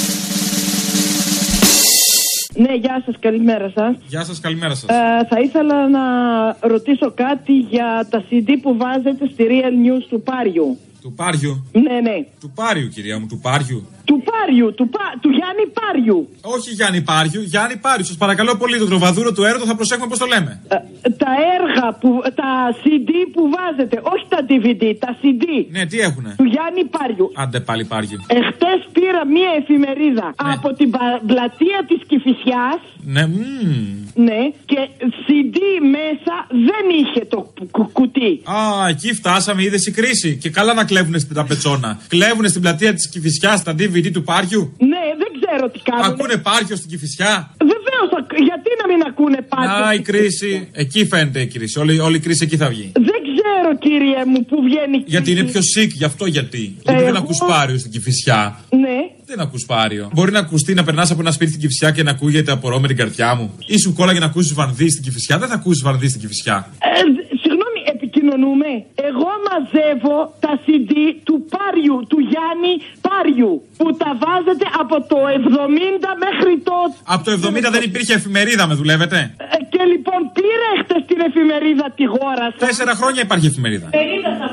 Ναι, γεια σας, καλημέρα σας. Γεια σας, καλημέρα σας. Ε, θα ήθελα να ρωτήσω κάτι για τα σι ντι που βάζετε στη Real News του Πάριου. Του Πάριου? Ναι, ναι. Του Πάριου, κυρία μου, του Πάριου. Του Πάριου, του, πα... του Γιάννη Πάριου. Όχι Γιάννη Πάριου, Γιάννη Πάριου. Σας παρακαλώ πολύ, το τροβαδούρο του έρωτο θα προσέχουμε πώς το λέμε. Ε, τα έργα, που, τα σι ντι που βάζετε, όχι τα ντι βι ντι, τα σι ντι. Ναι, τι έχουνε? Του Γιάννη Πάριου. Άντε πάλι Πάριου. Εχθές πήρα μία εφημερίδα ναι. από την πλατεία της Κηφισιάς. Ναι, mm. ναι, και σι ντι μέσα δεν είχε το κου- κουτί. Α, εκεί φτάσαμε, είδες η κρίση. Και καλά να κλέβουνε στην ταπετσόνα. Κλέβουνε στην πλατεία της Κηφισιάς τα ντι βι ντι του Πάριου. Ναι, δεν ξέρω τι κάνουν. Ακούνε Πάριο στην Κηφισιά. Βεβαίως, γιατί να μην ακούνε Πάριο? Α, η κρίση. Εκεί φαίνεται η κρίση. Όλη, όλη η κρίση εκεί θα βγει. Δεν ξέρω, κύριε μου, που βγαίνει η κρίση. Γιατί είναι πιο sick, γι' αυτό γιατί. Ε, γιατί δεν ακούς Πάριο στην Κηφισιά. Ναι. Δεν ακούς Πάριο. Μπορεί να ακουστεί να περνάς από ένα σπίτι στην Κηφισιά και να ακούγεται απορώ με την καρδιά μου. Ή σου κόλλαγε να ακούσεις Βανδύ στην Κηφισιά. Δεν θα ακούσεις Βανδύ στην Κηφισιά. Ε, συγγνώμη, επικοινωνούμε. Εγώ μαζεύω τα σι ντι του Πάριου, του Γιάννη Πάριου, που τα βάζετε από το εβδομήντα μέχρι το... Από το εβδομήντα δεν υπήρχε εφημερίδα, με δουλεύετε. Ε, και λοιπόν πήρε χτες την εφημερίδα τη Γόρα. Τέσσερα χρόνια υπάρχει εφημερίδα. πενήντα σας, το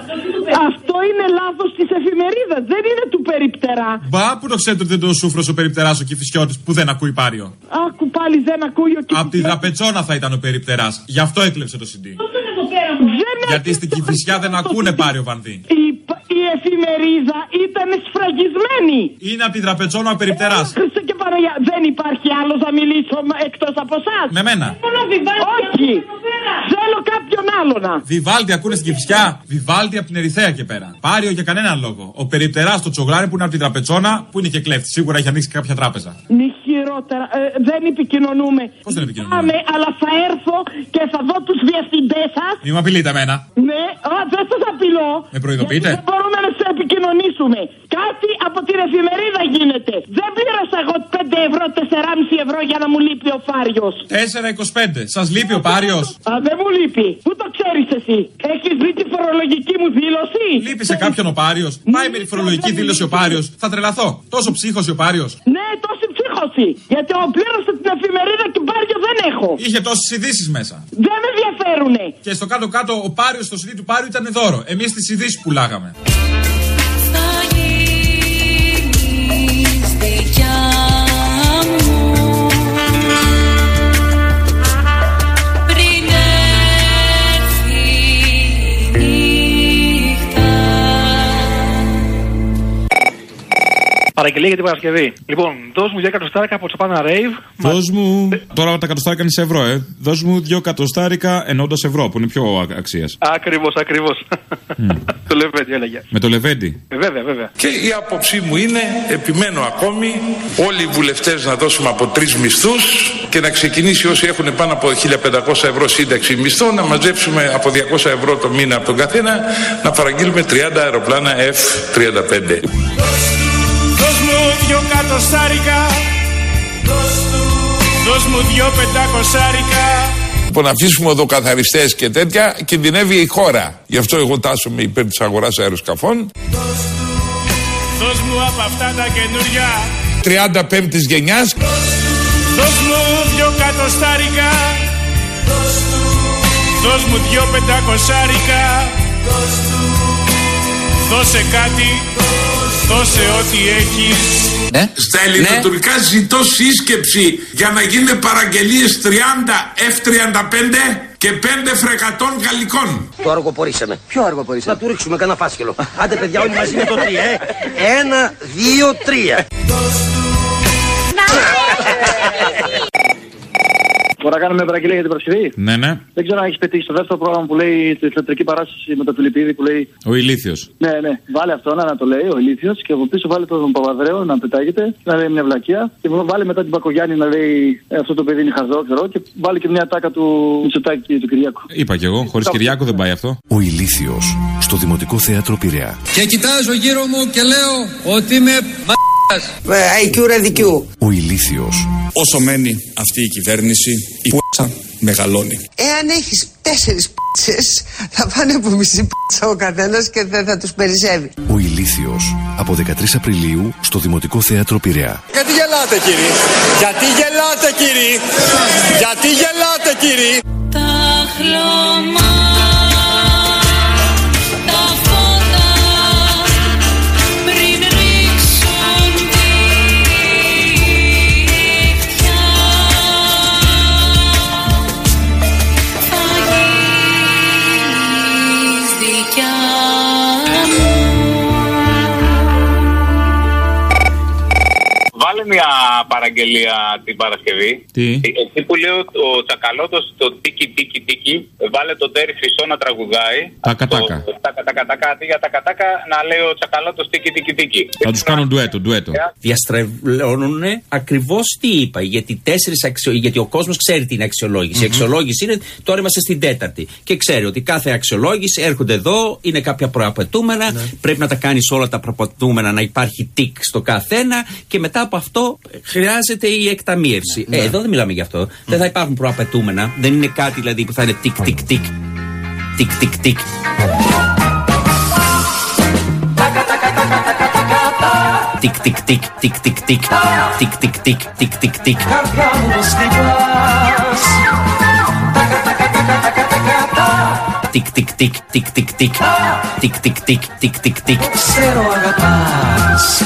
Αυτό είναι λάθος της εφημερίδας, δεν είναι του περιπτερά. Μπα, που το ξέρετε ότι δεν το σούφρος ο περιπτεράς ο Κηφισιώτης που δεν ακούει πάριο. Άκου πάλι δεν ακούει ο Κηφισιώτης. Απ' τη Δραπετσόνα θα ήταν ο περιπτεράς. Γι' αυτό έκλεψε το σι ντι. Γιατί στην Κηφισιά δεν ακούνε πάριο βανδύ. Η, η εφημερίδα ήταν σφραγισμένη. Είναι απ' τη Δραπετσόνα ο περιπτεράς. Χριστέ και Παναγιά, δεν υπάρχει άλλος να μιλήσω εκτός από εσάς. Με μένα. Όχι. Θέλω κάποιον άλλον. Βιβάλτι ακούνε στην Κηφισιά. Βιβάλτι από την Ερυθέα και πέρα. Πάριο για κανέναν λόγο. Ο περιπτεράς το Τσογλάρι που είναι από τη Δραπετσόνα που είναι και κλέφτη. Σίγουρα έχει ανοίξει κάποια τράπεζα. Μη χειρότερα. Ε, δεν επικοινωνούμε. Πώς δεν επικοινωνούμε? Άμε, αλλά θα έρθω και θα δω τους διευθυντές σας. Μη με απειλείτε εμένα. Ναι, α, δεν σας απειλώ. Με προειδοποιείτε? Δεν μπορούμε να σε επικοινωνήσουμε. Κάτι από την εφημερίδα γίνεται. Δεν πλήρωσα εγώ πέντε ευρώ, τεσσεράμισι ευρώ για να μου λείπει ο Φάριος. τέσσερα είκοσι πέντε. Σας λείπει ο Πάριος? Α, δεν μου λείπει. Πού το ξέρεις εσύ? Έχεις δει τη φορολογική μου δήλωση? Λείπει σε κάποιον ο Πάριος? Πάει με τη φορολογική δήλωση ο Πάριος. Θα τρελαθώ. Τόσο ψύχωση ο Πάριος. Ναι, τόση ψύχωση. Γιατί ο πλήρωσα την εφημερίδα και Πάριο δεν έχω. Είχε τόσες ειδήσεις μέσα. Δεν με ενδιαφέρουνε. Και στο κάτω-κάτω ο Πάριος στο σι ντι του Πάριου ήταν δώρο. Εμείς τις ειδήσεις πουλάγαμε. Παραγγελία για την Παρασκευή. Λοιπόν, δώσ' μου δύο εκατοστάρικα από Τσαπάνα Ρέιβ. Δώσ' μου. Τώρα τα εκατοστάρικα είναι σε ευρώ, ε. Δώσ' μου δύο εκατοστάρικα εννοώντας ευρώ, που είναι πιο αξίας. Ακριβώς, ακριβώς. Mm. Το Λεβέντι έλεγε. Με το Λεβέντι. Ε, βέβαια, βέβαια. Και η άποψή μου είναι, επιμένω ακόμη, όλοι οι βουλευτές να δώσουμε από τρεις μισθούς και να ξεκινήσει όσοι έχουν πάνω από χίλια πεντακόσια ευρώ σύνταξη μισθό να μαζέψουμε από διακόσια ευρώ το μήνα από τον καθένα να παραγγείλουμε τριάντα αεροπλάνα εφ τριάντα πέντε. Δώσ' μου δυο κατοστάρικα. Δώσ' μου δυο πεντακοσάρικα. Λοιπόν, να αφήσουμε εδώ καθαριστές και τέτοια, κινδυνεύει η χώρα. Γι' αυτό εγώ τάσσομαι υπέρ της αγοράς αεροσκαφών. Δώσ' μου από αυτά τα καινούρια. τριάντα πέμπτης γενιάς. Δώσ' μου δυο κατοστάρικα. Δώσ' μου δυο πεντακοσάρικα. Δώσε κάτι. Δώσε ό,τι έχεις. Ναι. Στα ελληνοτουρκικά ναι. Ζητώ σύσκεψη για να γίνουν παραγγελίες τριάντα εφ τριάντα πέντε και πέντε φρεκατών γαλλικών. Το αργοπορήσαμε. Ποιο αργοπορήσαμε? Να του ρίξουμε κανένα φάσκελο. Άντε παιδιά, όλοι μαζί με το τρία, ε. Ένα, δύο, τρία. Μπορώ να κάνουμε παραγγελία για την Παρασκευή? Ναι, ναι. Δεν ξέρω αν έχει πετύχει το δεύτερο πρόγραμμα που λέει τη θεατρική παράσταση με το Φιλιππίδη που λέει. Ο Ηλίθιος. Ναι, ναι. Βάλε αυτό να, να το λέει ο Ηλίθιος και από πίσω βάλε τον Παπαδρέο να πετάγεται, να λέει μια βλακεία. Και βάλε μετά την Πακογιάννη να λέει ε, αυτό το παιδί είναι χαζό, ξέρω. Και βάλε και μια τάκα του Μητσοτάκη και του Κυριάκου. Είπα κι εγώ, χωρίς Κυριάκου δεν πάει αυτό. Ο Ηλίθιος στο Δημοτικό Θέατρο Πειραιά. Και κοιτάζω γύρω μου και λέω ότι είμαι άι κιου ρε δικιού. Ο Ηλίθιος. Όσο μένει αυτή η κυβέρνηση, η π***α μεγαλώνει. Εάν έχεις τέσσερις π***τσες, θα πάνε από μισή π***τσα ο καθένας και δεν θα τους περισσεύει. Ο Ηλίθιος. Από δεκατρείς Απριλίου στο Δημοτικό Θέατρο Πειραιά. Γιατί γελάτε κύριοι? Γιατί γελάτε κύριοι? Γιατί γελάτε κύριοι? Τα χλωμά. Βάλε μια παραγγελία την Παρασκευή. Τι? Εκεί που λέει ο Τσακαλώτος το τίκι τίκι τίκι, βάλε τον Τέρι Χρυσό να τραγουδάει. Τα κατάκα. Τα κατάκα, αντί για τα κατάκα να λέει ο Τσακαλώτος τίκι τίκι τίκι. Θα τους κάνουν ντουέτο, ντουέτο. Διαστρεβλώνουν ακριβώς τι είπα. Γιατί, τέσσερις αξιο... γιατί ο κόσμος ξέρει την αξιολόγηση. Mm-hmm. Η αξιολόγηση είναι, τώρα είμαστε στην τέταρτη. Και ξέρει ότι κάθε αξιολόγηση έρχονται εδώ, είναι κάποια προαπαιτούμενα. Ναι. Πρέπει να τα κάνεις όλα τα προαπαιτούμενα, να υπάρχει τικ στο καθένα. Και μετά από αυτό χρειάζεται η εκταμείευση. Ναι. Ε, εδώ δεν μιλάμε γι' αυτό. Mm. Δεν θα υπάρχουν προαπαιτούμενα. Δεν είναι κάτι δηλαδή που θα είναι τικ τικ τικ. Τικ τικ τικ. Τικ τικ τικ τικ τικ τικ. Τικ τικ τικ τικ τικ τικ. τικ τικ τικ τικ τικ τικ τικ τικ τικ τικ τικ τικ. Ξέρω αγαπάς.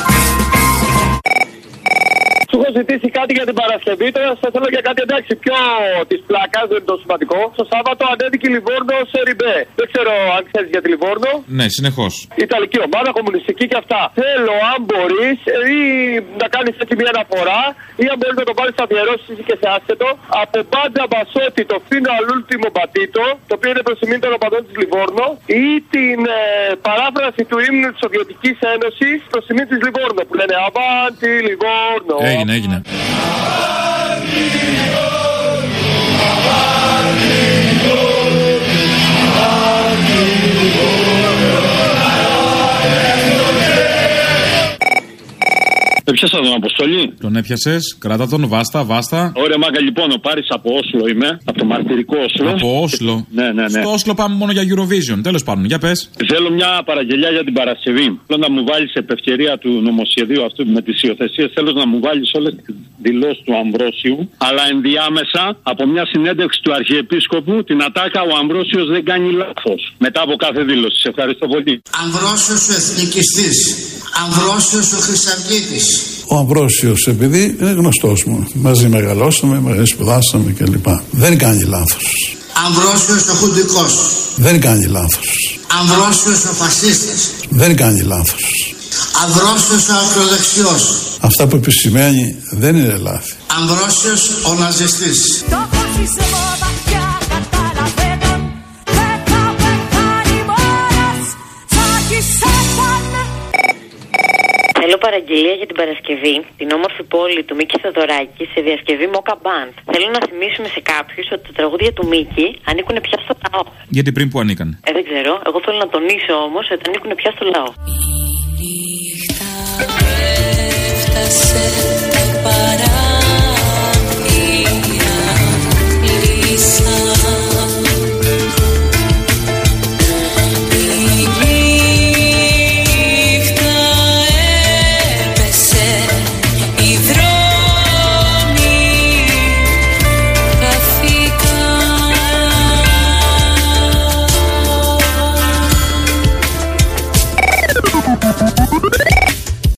Σου έχω ζητήσει κάτι για την Παρασκευή, τώρα θα θέλω για κάτι εντάξει πιο τη πλάκα, δεν είναι τόσο σημαντικό. Στο Σάββατο ανέβηκε η Λιβόρνο σε Ριμπέ. Δεν ξέρω αν ξέρει για τη Λιβόρνο. Ναι, συνεχώς. Ιταλική ομάδα, κομμουνιστική και αυτά. Θέλω, αν μπορεί, ή να κάνει έτσι μια αναφορά, ή αν μπορεί να το πάρει στα διαιρώσει και σε άσχετο, από Μπάντζα Μπασότη το φίνο αλούλτιμο μπατίτο, το οποίο είναι προ τιμή των οπαδών τη Λιβόρνο, ή την ε, παράφραση του ύμνου τη Σοβιετική Ένωση προ τιμή τη Λιβόρνο που λένε Αβάντι Λιβόρνο. Έγινε, έγινε. Έπιασα τον Αποστολή. Τον έπιασες, κράτα τον, βάστα, βάστα. Ωραία, μάγκα, λοιπόν, ο Πάρης από Όσλο είμαι. Από το μαρτυρικό Όσλο. Από Όσλο. Ναι, ναι, ναι. Στο Όσλο πάμε μόνο για Eurovision. Τέλος πάντων, για πες. Θέλω μια παραγγελιά για την Παρασκευή. Θέλω να μου βάλεις επ' ευκαιρία του νομοσχεδίου αυτού με τις υιοθεσίες. Θέλω να μου βάλεις όλες τις δηλώσεις του Αμβρόσιου. Αλλά ενδιάμεσα από μια συνέντευξη του Αρχιεπίσκοπου την ατάκα ο Αμβρόσιος δεν κάνει λάθος. Μετά από κάθε δήλωση. Σε ευχαριστώ πολύ. Αμβρόσιος ο εθνικιστής. Αμβρόσιος ο Χρυσαυγίτης. Ο Αμβρόσιος, επειδή είναι γνωστός μου, μαζί μεγαλώσαμε, μαζί σπουδάσαμε κλπ. Δεν κάνει λάθος. Αμβρόσιος ο Χουντικός. Δεν κάνει λάθος. Αμβρόσιος ο Φασίστας. Δεν κάνει λάθος. Αμβρόσιος ο Ακροδεξιός. Αυτά που επισημαίνει δεν είναι λάθη. Αμβρόσιος ο Ναζιστής. Θέλω παραγγελία για την Παρασκευή, την όμορφη πόλη του Μίκη Θεοδωράκη σε διασκευή Mocha Band. Θέλω να θυμίσουμε σε κάποιους ότι τα τραγούδια του Μίκη ανήκουν πια στο λαό. Γιατί πριν που ανήκαν? Ε, δεν ξέρω. Εγώ θέλω να τονίσω όμως ότι ανήκουν πια στο λαό. Η νύχτα έφτασε τα παράθυρα κλείσαν. Thank you.